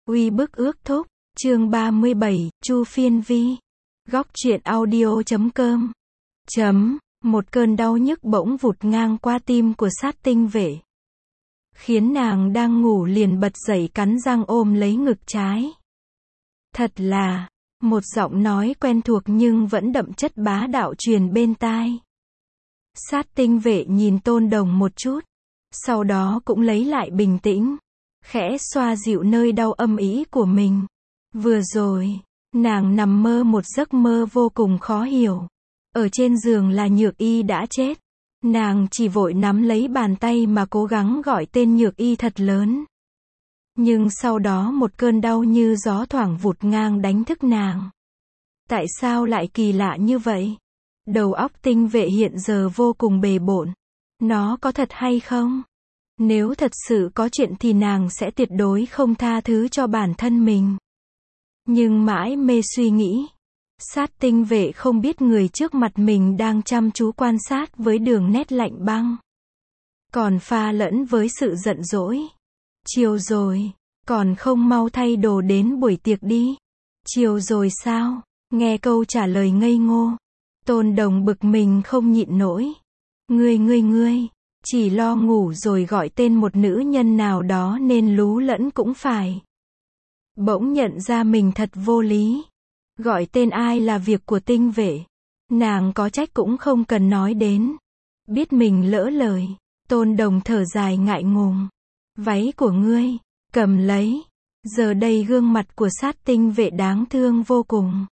Uy bức ước thúc, chương 37, Chu Phiên Vi. Góc truyện audio.com. Một cơn đau nhức bỗng vụt ngang qua tim của sát tinh vệ. Khiến nàng đang ngủ liền bật dậy cắn răng ôm lấy ngực trái. Thật là, một giọng nói quen thuộc nhưng vẫn đậm chất bá đạo truyền bên tai. Sát tinh vệ nhìn Tôn Đồng một chút. Sau đó cũng lấy lại bình tĩnh. Khẽ xoa dịu nơi đau âm ỉ của mình. Vừa rồi, nàng nằm mơ một giấc mơ vô cùng khó hiểu. Ở trên giường là Nhược Y đã chết. Nàng chỉ vội nắm lấy bàn tay mà cố gắng gọi tên Nhược Y thật lớn. Nhưng sau đó một cơn đau như gió thoảng vụt ngang đánh thức nàng. Tại sao lại kỳ lạ như vậy? Đầu óc tinh vệ hiện giờ vô cùng bề bộn. Nó có thật hay không? Nếu thật sự có chuyện thì nàng sẽ tuyệt đối không tha thứ cho bản thân mình. Nhưng mãi mê suy nghĩ. Sát tinh vệ không biết người trước mặt mình đang chăm chú quan sát với đường nét lạnh băng. Còn pha lẫn với sự giận dỗi. Chiều rồi, còn không mau thay đồ đến buổi tiệc đi. Chiều rồi sao? Nghe câu trả lời ngây ngô. Tôn Đồng bực mình không nhịn nổi. Ngươi, chỉ lo ngủ rồi gọi tên một nữ nhân nào đó nên lú lẫn cũng phải. Bỗng nhận ra mình thật vô lý. Gọi tên ai là việc của tinh vệ. Nàng có trách cũng không cần nói đến. Biết mình lỡ lời, Tôn Đồng thở dài ngại ngùng. Váy của ngươi, cầm lấy. Giờ đây gương mặt của sát tinh vệ đáng thương vô cùng.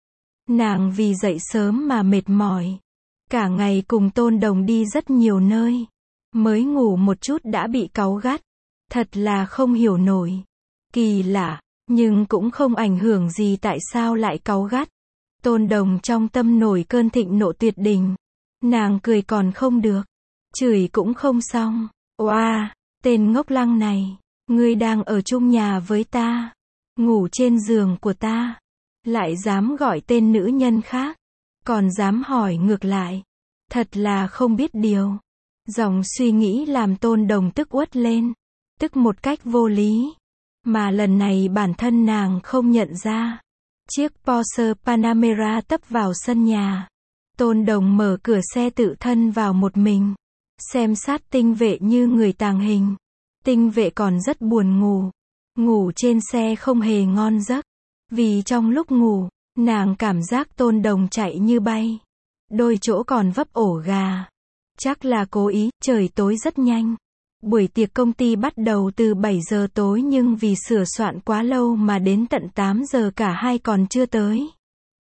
Nàng vì dậy sớm mà mệt mỏi. Cả ngày cùng Tôn Đồng đi rất nhiều nơi. Mới ngủ một chút đã bị cáu gắt. Thật là không hiểu nổi. Kỳ lạ, nhưng cũng không ảnh hưởng gì tại sao lại cáu gắt. Tôn Đồng trong tâm nổi cơn thịnh nộ tuyệt đỉnh. Nàng cười còn không được. Chửi cũng không xong. Oa, tên ngốc lăng này. Ngươi đang ở chung nhà với ta. Ngủ trên giường của ta. Lại dám gọi tên nữ nhân khác. Còn dám hỏi ngược lại. Thật là không biết điều. Dòng suy nghĩ làm Tôn Đồng tức uất lên. Tức một cách vô lý. Mà lần này bản thân nàng không nhận ra. Chiếc Porsche Panamera tấp vào sân nhà. Tôn Đồng mở cửa xe tự thân vào một mình. Xem sát tinh vệ như người tàng hình. Tinh vệ còn rất buồn ngủ. Ngủ trên xe không hề ngon giấc. Vì trong lúc ngủ, nàng cảm giác Tôn Đồng chạy như bay. Đôi chỗ còn vấp ổ gà. Chắc là cố ý, trời tối rất nhanh. Buổi tiệc công ty bắt đầu từ 7 giờ tối nhưng vì sửa soạn quá lâu mà đến tận 8 giờ cả hai còn chưa tới.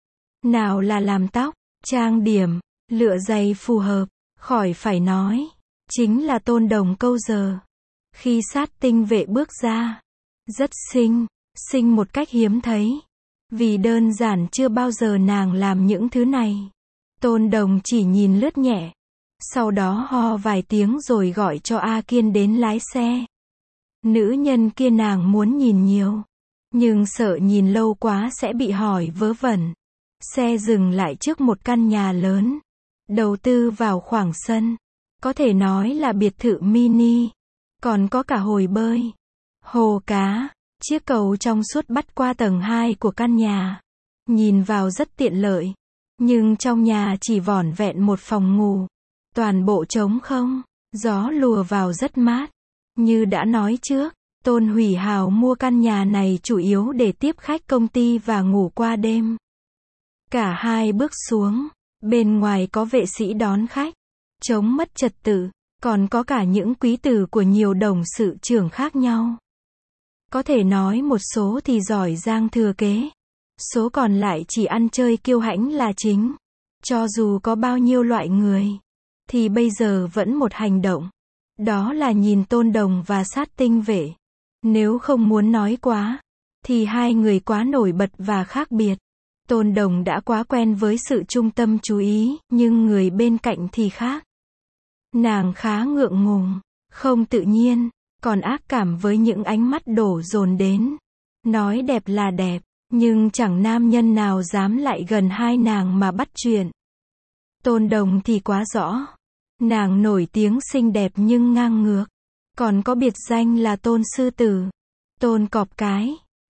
Nào là làm tóc, trang điểm, lựa giày phù hợp, khỏi phải nói. Chính là Tôn Đồng câu giờ. Khi sát tinh vệ bước ra. Rất xinh một cách hiếm thấy. Vì đơn giản chưa bao giờ nàng làm những thứ này. Tôn Đồng chỉ nhìn lướt nhẹ. Sau đó ho vài tiếng rồi gọi cho A Kiên đến lái xe. Nữ nhân kia nàng muốn nhìn nhiều. Nhưng sợ nhìn lâu quá sẽ bị hỏi vớ vẩn. Xe dừng lại trước một căn nhà lớn. Đầu tư vào khoảng sân. Có thể nói là biệt thự mini. Còn có cả hồ bơi. Hồ cá. Chiếc cầu trong suốt bắt qua tầng 2 của căn nhà. Nhìn vào rất tiện lợi. Nhưng trong nhà chỉ vỏn vẹn một phòng ngủ. Toàn bộ trống không. Gió lùa vào rất mát. Như đã nói trước, Tôn Hủy Hào mua căn nhà này chủ yếu để tiếp khách công ty và ngủ qua đêm. Cả hai bước xuống. Bên ngoài có vệ sĩ đón khách. Chống mất trật tự. Còn có cả những quý tử của nhiều đồng sự trưởng khác nhau. Có thể nói một số thì giỏi giang thừa kế. Số còn lại chỉ ăn chơi kiêu hãnh là chính. Cho dù có bao nhiêu loại người. Thì bây giờ vẫn một hành động. Đó là nhìn Tôn Đồng và sát tinh vệ. Nếu không muốn nói quá. Thì hai người quá nổi bật và khác biệt. Tôn Đồng đã quá quen với sự trung tâm chú ý. Nhưng người bên cạnh thì khác. Nàng khá ngượng ngùng. Không tự nhiên. Còn ác cảm với những ánh mắt đổ dồn đến. Nói đẹp là đẹp. Nhưng chẳng nam nhân nào dám lại gần hai nàng mà bắt chuyện. Tôn Đồng thì quá rõ. Nàng nổi tiếng xinh đẹp nhưng ngang ngược. Còn có biệt danh là Tôn Sư Tử. Tôn Cọp Cái.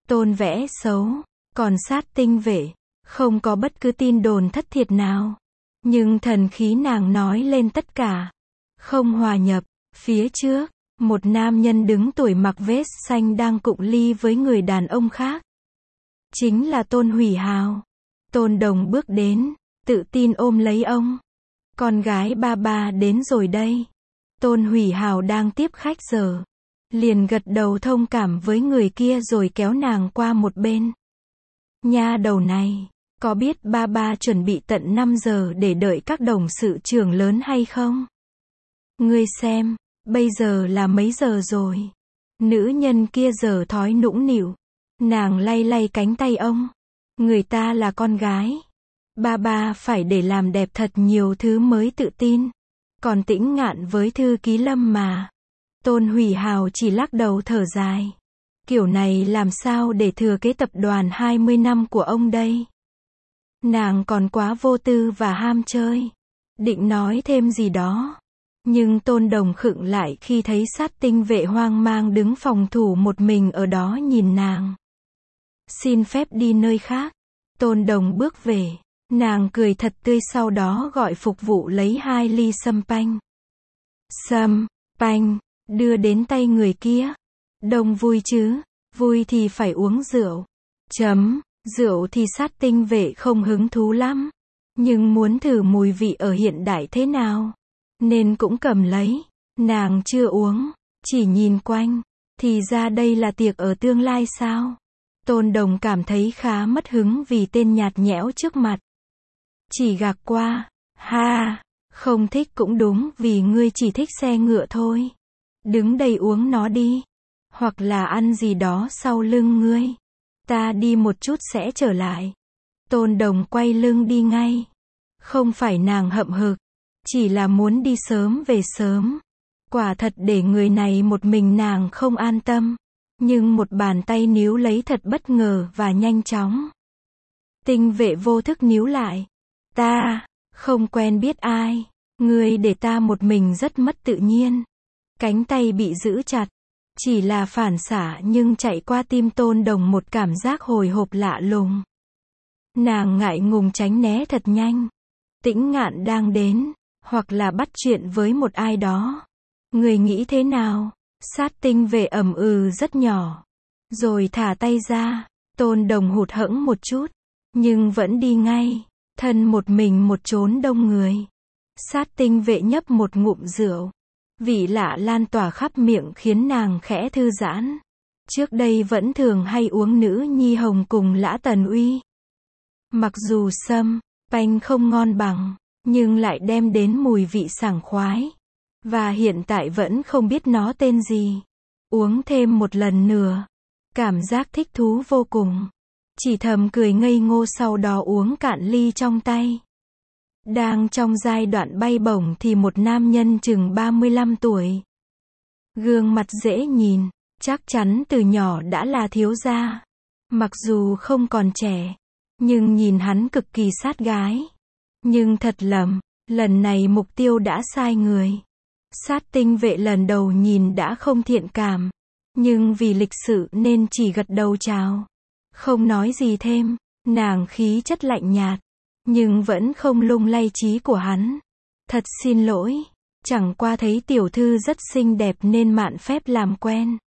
Tôn vẽ xấu, còn sát tinh vệ, không có bất cứ tin đồn thất thiệt nào. Nhưng thần khí nàng nói lên tất cả. Không hòa nhập. Phía trước, một nam nhân đứng tuổi mặc vest xanh đang cụng ly với người đàn ông khác. Chính là Tôn Hủy Hào. Tôn Đồng bước đến, tự tin ôm lấy ông. Con gái ba ba đến rồi đây. Tôn Hủy Hào đang tiếp khách giờ. Liền gật đầu thông cảm với người kia rồi kéo nàng qua một bên. Nha đầu này, có biết ba ba chuẩn bị tận 5 giờ để đợi các đồng sự trưởng lớn hay không? Ngươi xem, bây giờ là mấy giờ rồi? Nữ nhân kia giờ thói nũng nịu. Nàng lay lay cánh tay ông. Người ta là con gái. Ba ba phải để làm đẹp thật nhiều thứ mới tự tin. Còn Tĩnh Ngạn với thư ký Lâm mà. Tôn Hủy Hào chỉ lắc đầu thở dài. Kiểu này làm sao để thừa kế tập đoàn 20 năm của ông đây? Nàng còn quá vô tư và ham chơi. Định nói thêm gì đó. Nhưng Tôn Đồng khựng lại khi thấy sát tinh vệ hoang mang đứng phòng thủ một mình ở đó nhìn nàng. Xin phép đi nơi khác. Tôn Đồng bước về. Nàng cười thật tươi sau đó gọi phục vụ lấy 2 ly sâm panh. Sâm panh, đưa đến tay người kia. Đồng vui chứ? Vui thì phải uống rượu. Rượu thì sát tinh vệ không hứng thú lắm. Nhưng muốn thử mùi vị ở hiện đại thế nào. Nên cũng cầm lấy. Nàng chưa uống. Chỉ nhìn quanh. Thì ra đây là tiệc ở tương lai sao? Tôn Đồng cảm thấy khá mất hứng vì tên nhạt nhẽo trước mặt. Chỉ gạc qua. Ha, không thích cũng đúng vì ngươi chỉ thích xe ngựa thôi. Đứng đây uống nó đi. Hoặc là ăn gì đó sau lưng ngươi. Ta đi một chút sẽ trở lại. Tôn Đồng quay lưng đi ngay. Không phải nàng hậm hực. Chỉ là muốn đi sớm về sớm. Quả thật để người này một mình nàng không an tâm. Nhưng một bàn tay níu lấy thật bất ngờ và nhanh chóng. Tinh vệ vô thức níu lại. Ta, không quen biết ai. Ngươi để ta một mình rất mất tự nhiên. Cánh tay bị giữ chặt. Chỉ là phản xạ nhưng chạy qua tim Tôn Đồng một cảm giác hồi hộp lạ lùng. Nàng ngại ngùng tránh né thật nhanh. Tĩnh Ngạn đang đến. Hoặc là bắt chuyện với một ai đó. Người nghĩ thế nào? Sát tinh vệ ầm rất nhỏ. Rồi thả tay ra. Tôn Đồng hụt hẫng một chút. Nhưng vẫn đi ngay. Thân một mình một chốn đông người. Sát tinh vệ nhấp một ngụm rượu. Vị lạ lan tỏa khắp miệng khiến nàng khẽ thư giãn. Trước đây vẫn thường hay uống nữ nhi hồng cùng Lã Tần Uy. Mặc dù sâm panh không ngon bằng, nhưng lại đem đến mùi vị sảng khoái. Và hiện tại vẫn không biết nó tên gì. Uống thêm một lần nữa. Cảm giác thích thú vô cùng. Chỉ thầm cười ngây ngô sau đó uống cạn ly trong tay. Đang trong giai đoạn bay bổng thì một nam nhân chừng 35 tuổi. Gương mặt dễ nhìn, chắc chắn từ nhỏ đã là thiếu gia. Mặc dù không còn trẻ, nhưng nhìn hắn cực kỳ sát gái. Nhưng thật lầm, lần này mục tiêu đã sai người. Sát tinh vệ lần đầu nhìn đã không thiện cảm. Nhưng vì lịch sự nên chỉ gật đầu chào. Không nói gì thêm, nàng khí chất lạnh nhạt. Nhưng vẫn không lung lay trí của hắn. Thật xin lỗi, chẳng qua thấy tiểu thư rất xinh đẹp nên mạn phép làm quen.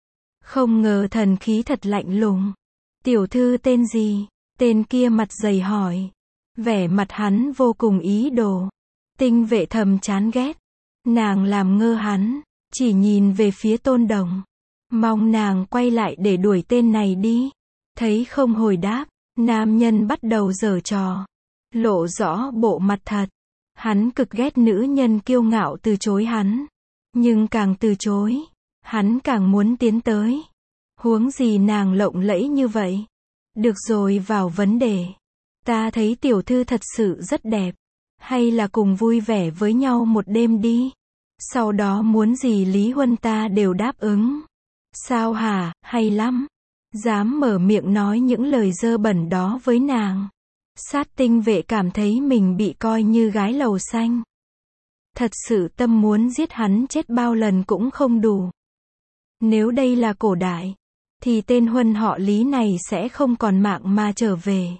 Không ngờ thần khí thật lạnh lùng. Tiểu thư tên gì? Tên kia mặt dày hỏi. Vẻ mặt hắn vô cùng ý đồ. Tinh vệ thầm chán ghét. Nàng làm ngơ hắn, chỉ nhìn về phía Tôn Đồng. Mong nàng quay lại để đuổi tên này đi. Thấy không hồi đáp, nam nhân bắt đầu giở trò. Lộ rõ bộ mặt thật. Hắn cực ghét nữ nhân kiêu ngạo từ chối hắn. Nhưng càng từ chối, hắn càng muốn tiến tới. Huống gì nàng lộng lẫy như vậy. Được rồi, vào vấn đề. Ta thấy tiểu thư thật sự rất đẹp. Hay là cùng vui vẻ với nhau một đêm đi. Sau đó muốn gì Lý Huân ta đều đáp ứng. Sao hả, hay lắm. Dám mở miệng nói những lời dơ bẩn đó với nàng. Sát tinh vệ cảm thấy mình bị coi như gái lầu xanh. Thật sự tâm muốn giết hắn chết bao lần cũng không đủ. Nếu đây là cổ đại, thì tên Huân họ Lý này sẽ không còn mạng mà trở về.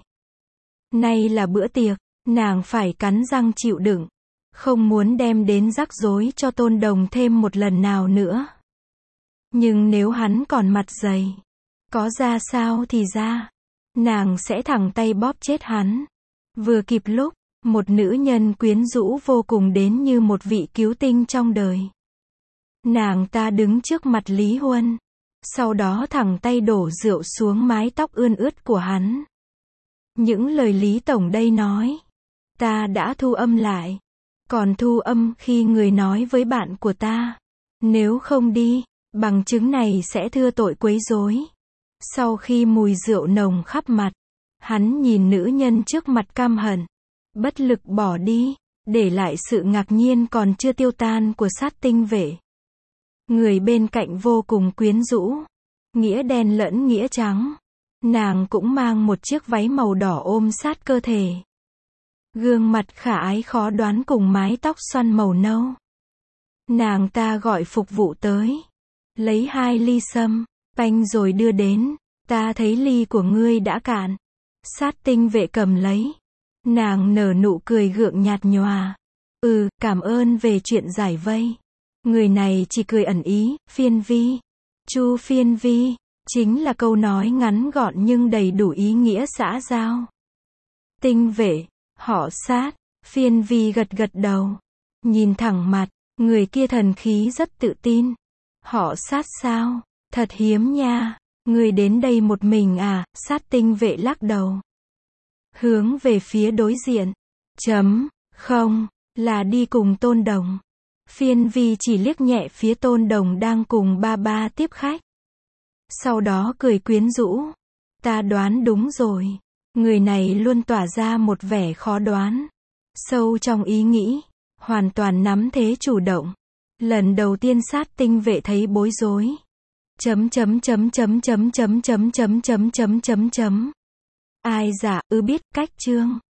Nay là bữa tiệc, nàng phải cắn răng chịu đựng, không muốn đem đến rắc rối cho Tôn Đồng thêm một lần nào nữa. Nhưng nếu hắn còn mặt dày, có ra sao thì ra, nàng sẽ thẳng tay bóp chết hắn. Vừa kịp lúc, một nữ nhân quyến rũ vô cùng đến như một vị cứu tinh trong đời. Nàng ta đứng trước mặt Lý Huân, sau đó thẳng tay đổ rượu xuống mái tóc ươn ướt của hắn. Những lời Lý Tổng đây nói, ta đã thu âm lại. Còn thu âm khi người nói với bạn của ta, nếu không đi, bằng chứng này sẽ thưa tội quấy rối. Sau khi mùi rượu nồng khắp mặt, hắn nhìn nữ nhân trước mặt căm hận, bất lực bỏ đi, để lại sự ngạc nhiên còn chưa tiêu tan của sát tinh vệ. Người bên cạnh vô cùng quyến rũ, nghĩa đen lẫn nghĩa trắng. Nàng cũng mang một chiếc váy màu đỏ ôm sát cơ thể. Gương mặt khả ái khó đoán cùng mái tóc xoăn màu nâu. Nàng ta gọi phục vụ tới, lấy 2 ly sâm panh rồi đưa đến. Ta thấy ly của ngươi đã cạn. Sát tinh vệ cầm lấy. Nàng nở nụ cười gượng nhạt nhòa. Cảm ơn về chuyện giải vây. Người này chỉ cười ẩn ý. Phiên vi, Chu phiên vi, chính là câu nói ngắn gọn nhưng đầy đủ ý nghĩa xã giao. Tinh vệ, họ Sát. Phiên vi gật gật đầu, nhìn thẳng mặt, người kia thần khí rất tự tin. Họ Sát sao? Thật hiếm nha. Người đến đây một mình à? Sát tinh vệ lắc đầu, hướng về phía đối diện. Không, là đi cùng Tôn Đồng. Phiên vi chỉ liếc nhẹ phía Tôn Đồng đang cùng ba tiếp khách. Sau đó cười quyến rũ. Ta đoán đúng rồi. Người này luôn tỏa ra một vẻ khó đoán. Sâu trong ý nghĩ, hoàn toàn nắm thế chủ động. Lần đầu tiên sát tinh vệ thấy bối rối. Ai dạ, biết cách chương.